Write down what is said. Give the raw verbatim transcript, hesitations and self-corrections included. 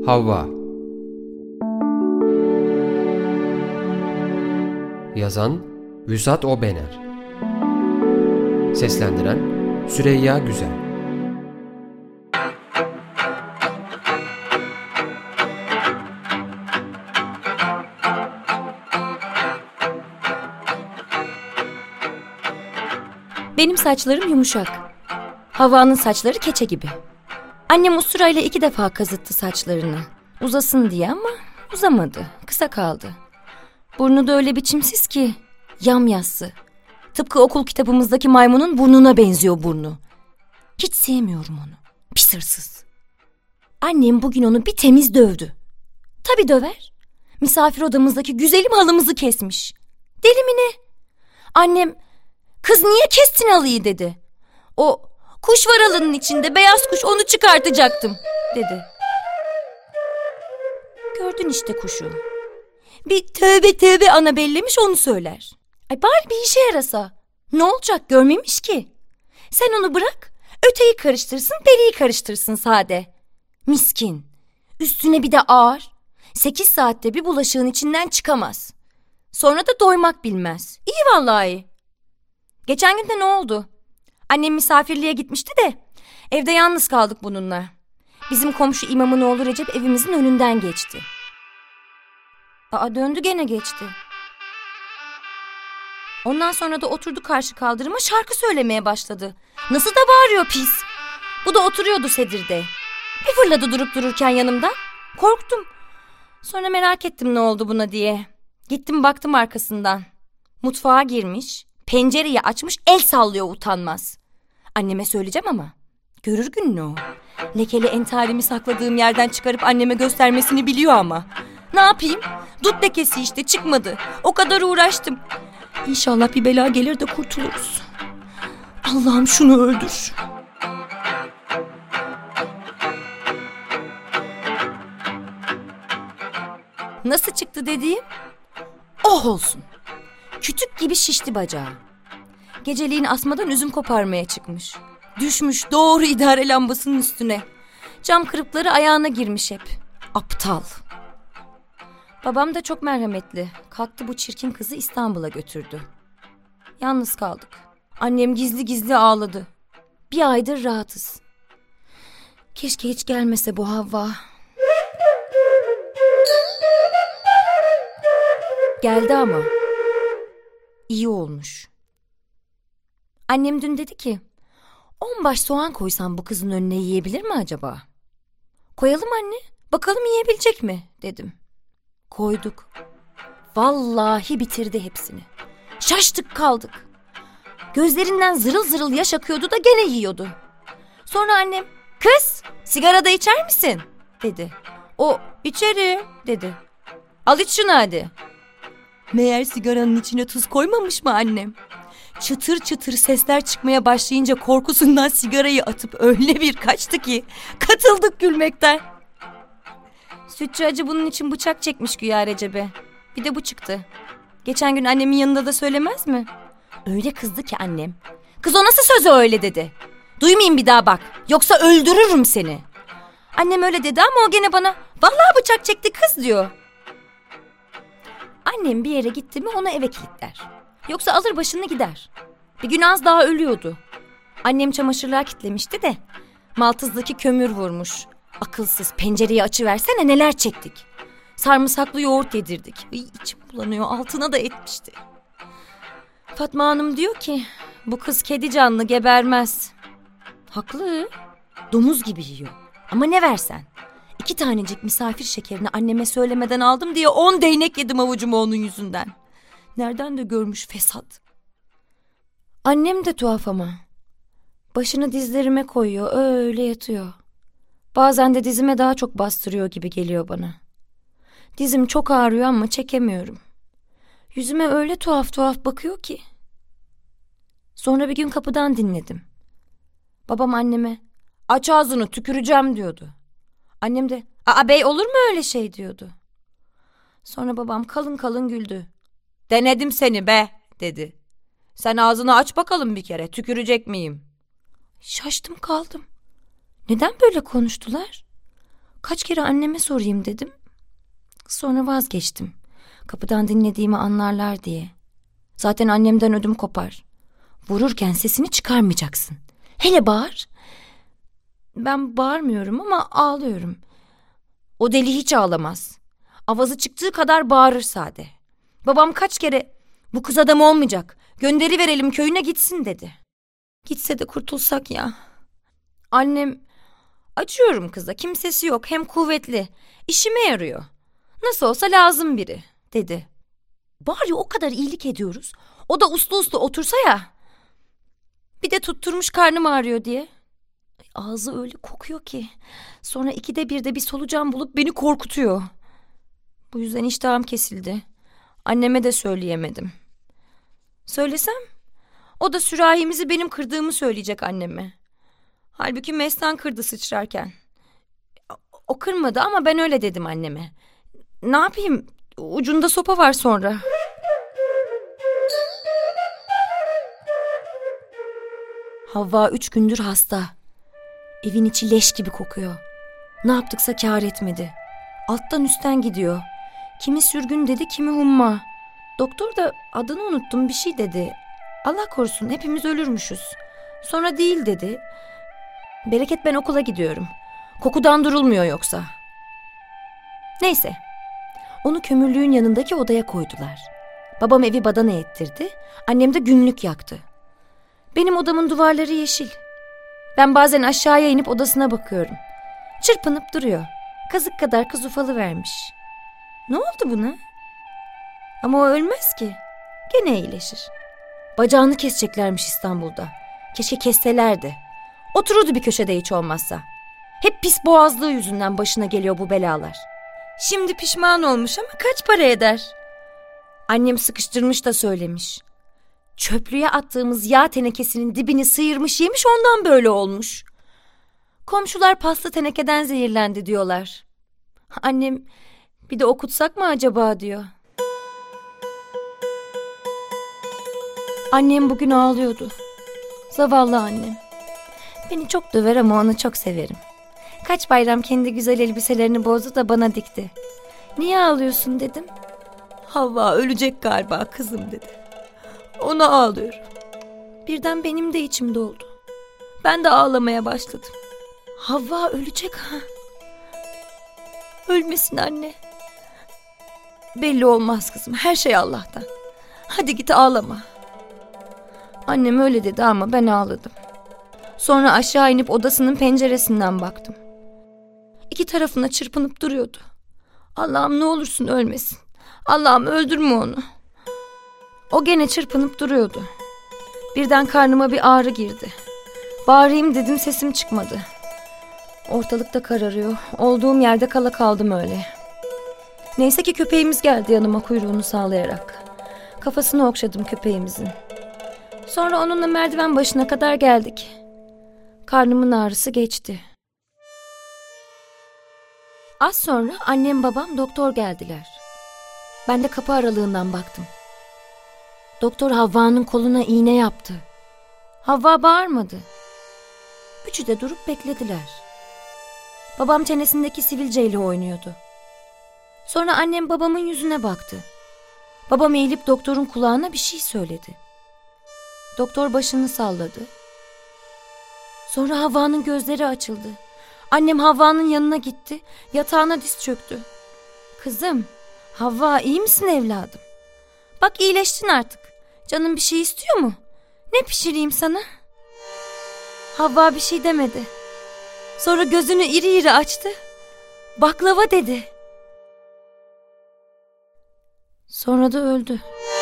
Havva. Yazan Vüsat Obener. Seslendiren Süreyya Güzel. Benim saçlarım yumuşak. Havva'nın saçları keçe gibi. Annem usturayla iki defa kazıttı saçlarını. Uzasın diye ama uzamadı. Kısa kaldı. Burnu da öyle biçimsiz ki yamyassı. Tıpkı okul kitabımızdaki maymunun burnuna benziyor burnu. Hiç sevmiyorum onu. Pis hırsız. Annem bugün onu bir temiz dövdü. Tabii döver. Misafir odamızdaki güzelim halımızı kesmiş. Deli mi ne? Annem, "Kız niye kestin halıyı?" dedi. "O kuş var halının içinde, beyaz kuş, onu çıkartacaktım," dedi. Gördün işte kuşu. Bir tövbe tövbe ana bellemiş, onu söyler. Ay bari bir işe yarasa. Ne olacak, görmemiş ki. Sen onu bırak, öteyi karıştırsın, beriyi karıştırsın sade. Miskin. Üstüne bir de ağır. Sekiz saatte bir bulaşığın içinden çıkamaz. Sonra da doymak bilmez. İyi vallahi. Geçen gün de ne oldu? Annem misafirliğe gitmişti de evde yalnız kaldık bununla. Bizim komşu imamın oğlu Recep evimizin önünden geçti. Aa, döndü gene geçti. Ondan sonra da oturdu karşı kaldırıma, şarkı söylemeye başladı. Nasıl da bağırıyor pis. Bu da oturuyordu sedirde. Bir fırladı durup dururken yanımda. Korktum. Sonra merak ettim ne oldu buna diye. Gittim baktım arkasından. Mutfağa girmiş, pencereyi açmış, el sallıyor utanmaz. Anneme söyleyeceğim ama görür gününü o. Lekeli entarimi sakladığım yerden çıkarıp anneme göstermesini biliyor ama. Ne yapayım? Dut lekesi işte, çıkmadı. O kadar uğraştım. İnşallah bir bela gelir de kurtuluruz. Allah'ım şunu öldür. Nasıl çıktı dediğim? Oh olsun. Kütük gibi şişti bacağı. Geceliğin asmadan üzüm koparmaya çıkmış. Düşmüş doğru idare lambasının üstüne. Cam kırıkları ayağına girmiş hep. Aptal. Babam da çok merhametli. Kalktı bu çirkin kızı İstanbul'a götürdü. Yalnız kaldık. Annem gizli gizli ağladı. Bir aydır rahatız. Keşke hiç gelmese bu Havva. Geldi ama. İyi olmuş. Annem dün dedi ki, on baş soğan koysam bu kızın önüne yiyebilir mi acaba? Koyalım anne, bakalım yiyebilecek mi dedim. Koyduk. Vallahi bitirdi hepsini. Şaştık kaldık. Gözlerinden zırıl zırıl yaş akıyordu da gene yiyordu. Sonra annem, "Kız, sigara da içer misin?" dedi. O, "İçerim," dedi. "Al iç şunu hadi." Meğer sigaranın içine tuz koymamış mı annem? Çıtır çıtır sesler çıkmaya başlayınca korkusundan sigarayı atıp öyle bir kaçtı ki katıldık gülmekten. Sütçü hacı bunun için bıçak çekmiş güya Recep'e. Bir de bu çıktı. Geçen gün annemin yanında da söylemez mi? Öyle kızdı ki annem. "Kız o nasıl sözü öyle?" dedi. "Duymayayım bir daha bak, yoksa öldürürüm seni." Annem öyle dedi ama o gene bana, "Vallahi bıçak çekti kız," diyor. Annem bir yere gitti mi onu eve kilitler. Yoksa alır başını gider. Bir gün az daha ölüyordu. Annem çamaşırlığa kilitlemişti de maltızdaki kömür vurmuş. Akılsız, pencereyi açıversene neler çektik. Sarımsaklı yoğurt yedirdik. Ay, içim bulanıyor, altına da etmişti. Fatma Hanım diyor ki, bu kız kedi canlı, gebermez. Haklı. Domuz gibi yiyor. Ama ne versen. İki tanecik misafir şekerini anneme söylemeden aldım diye on değnek yedim avucuma onun yüzünden. Nereden de görmüş fesat. Annem de tuhaf ama. Başını dizlerime koyuyor, öyle yatıyor. Bazen de dizime daha çok bastırıyor gibi geliyor bana. Dizim çok ağrıyor ama çekemiyorum. Yüzüme öyle tuhaf tuhaf bakıyor ki. Sonra bir gün kapıdan dinledim. Babam anneme, "Aç ağzını, tüküreceğim," diyordu. Annem de, "Aa bey, olur mu öyle şey?" diyordu. Sonra babam kalın kalın güldü. "Denedim seni be," dedi. "Sen ağzını aç bakalım bir kere, tükürecek miyim?" Şaştım kaldım. Neden böyle konuştular? Kaç kere anneme sorayım dedim. Sonra vazgeçtim. Kapıdan dinlediğimi anlarlar diye. Zaten annemden ödüm kopar. Vururken sesini çıkarmayacaksın. Hele bağır. Ben bağırmıyorum ama ağlıyorum. O deli hiç ağlamaz. Avazı çıktığı kadar bağırır sade. Babam kaç kere bu kız adam olmayacak, gönderi verelim köyüne gitsin dedi. Gitse de kurtulsak ya. Annem, acıyorum kıza, kimsesi yok, hem kuvvetli, işime yarıyor. Nasıl olsa lazım biri dedi. Bari o kadar iyilik ediyoruz. O da uslu uslu otursa ya. Bir de tutturmuş karnım ağrıyor diye. Ağzı öyle kokuyor ki. Sonra ikide birde bir solucan bulup beni korkutuyor. Bu yüzden iştahım kesildi. Anneme de söyleyemedim. Söylesem o da sürahimizi benim kırdığımı söyleyecek anneme. Halbuki Mestan kırdı sıçrarken. O kırmadı ama ben öyle dedim anneme. Ne yapayım? Ucunda sopa var sonra. Havva üç gündür hasta. Evin içi leş gibi kokuyor. Ne yaptıksa kâr etmedi. Alttan üstten gidiyor. Kimi sürgün dedi, kimi humma. Doktor da adını unuttum bir şey dedi. Allah korusun hepimiz ölürmüşüz. Sonra değil dedi. Bereket ben okula gidiyorum. Kokudan durulmuyor yoksa. Neyse. Onu kömürlüğün yanındaki odaya koydular. Babam evi badana ettirdi. Annem de günlük yaktı. Benim odamın duvarları yeşil. Ben bazen aşağıya inip odasına bakıyorum. Çırpınıp duruyor. Kazık kadar kız ufalı vermiş. Ne oldu buna? Ama o ölmez ki. Gene iyileşir. Bacağını keseceklermiş İstanbul'da. Keşke kesselerdi. Otururdu bir köşede hiç olmazsa. Hep pis boğazlığı yüzünden başına geliyor bu belalar. Şimdi pişman olmuş ama kaç para eder? Annem sıkıştırmış da söylemiş. Çöplüğe attığımız yağ tenekesinin dibini sıyırmış yemiş, ondan böyle olmuş. Komşular paslı tenekeden zehirlendi diyorlar. Annem bir de okutsak mı acaba diyor. Annem bugün ağlıyordu. Zavallı annem. Beni çok döver ama onu çok severim. Kaç bayram kendi güzel elbiselerini bozdu da bana dikti. Niye ağlıyorsun dedim. Havva ölecek galiba kızım dedi. Ona ağlıyorum. Birden benim de içim doldu. Ben de ağlamaya başladım. Havva ölecek ha. Ölmesin anne. Belli olmaz kızım, her şey Allah'tan. Hadi git ağlama. Annem öyle dedi ama ben ağladım. Sonra aşağı inip odasının penceresinden baktım. İki tarafına çırpınıp duruyordu. Allah'ım ne olursun ölmesin. Allah'ım öldürme onu. O gene çırpınıp duruyordu. Birden karnıma bir ağrı girdi. Bağırayım dedim, sesim çıkmadı. Ortalıkta kararıyor. Olduğum yerde kala kaldım öyle. Neyse ki köpeğimiz geldi yanıma kuyruğunu sallayarak. Kafasını okşadım köpeğimizin. Sonra onunla merdiven başına kadar geldik. Karnımın ağrısı geçti. Az sonra annem babam doktor geldiler. Ben de kapı aralığından baktım. Doktor Havva'nın koluna iğne yaptı. Havva bağırmadı. Üçü de durup beklediler. Babam çenesindeki sivilceyle oynuyordu. Sonra annem babamın yüzüne baktı. Babam eğilip doktorun kulağına bir şey söyledi. Doktor başını salladı. Sonra Havva'nın gözleri açıldı. Annem Havva'nın yanına gitti. Yatağına diz çöktü. Kızım, Havva iyi misin evladım? Bak iyileştin artık. Canın bir şey istiyor mu? Ne pişireyim sana? Havva bir şey demedi. Sonra gözünü iri iri açtı. Baklava dedi. Sonra da öldü.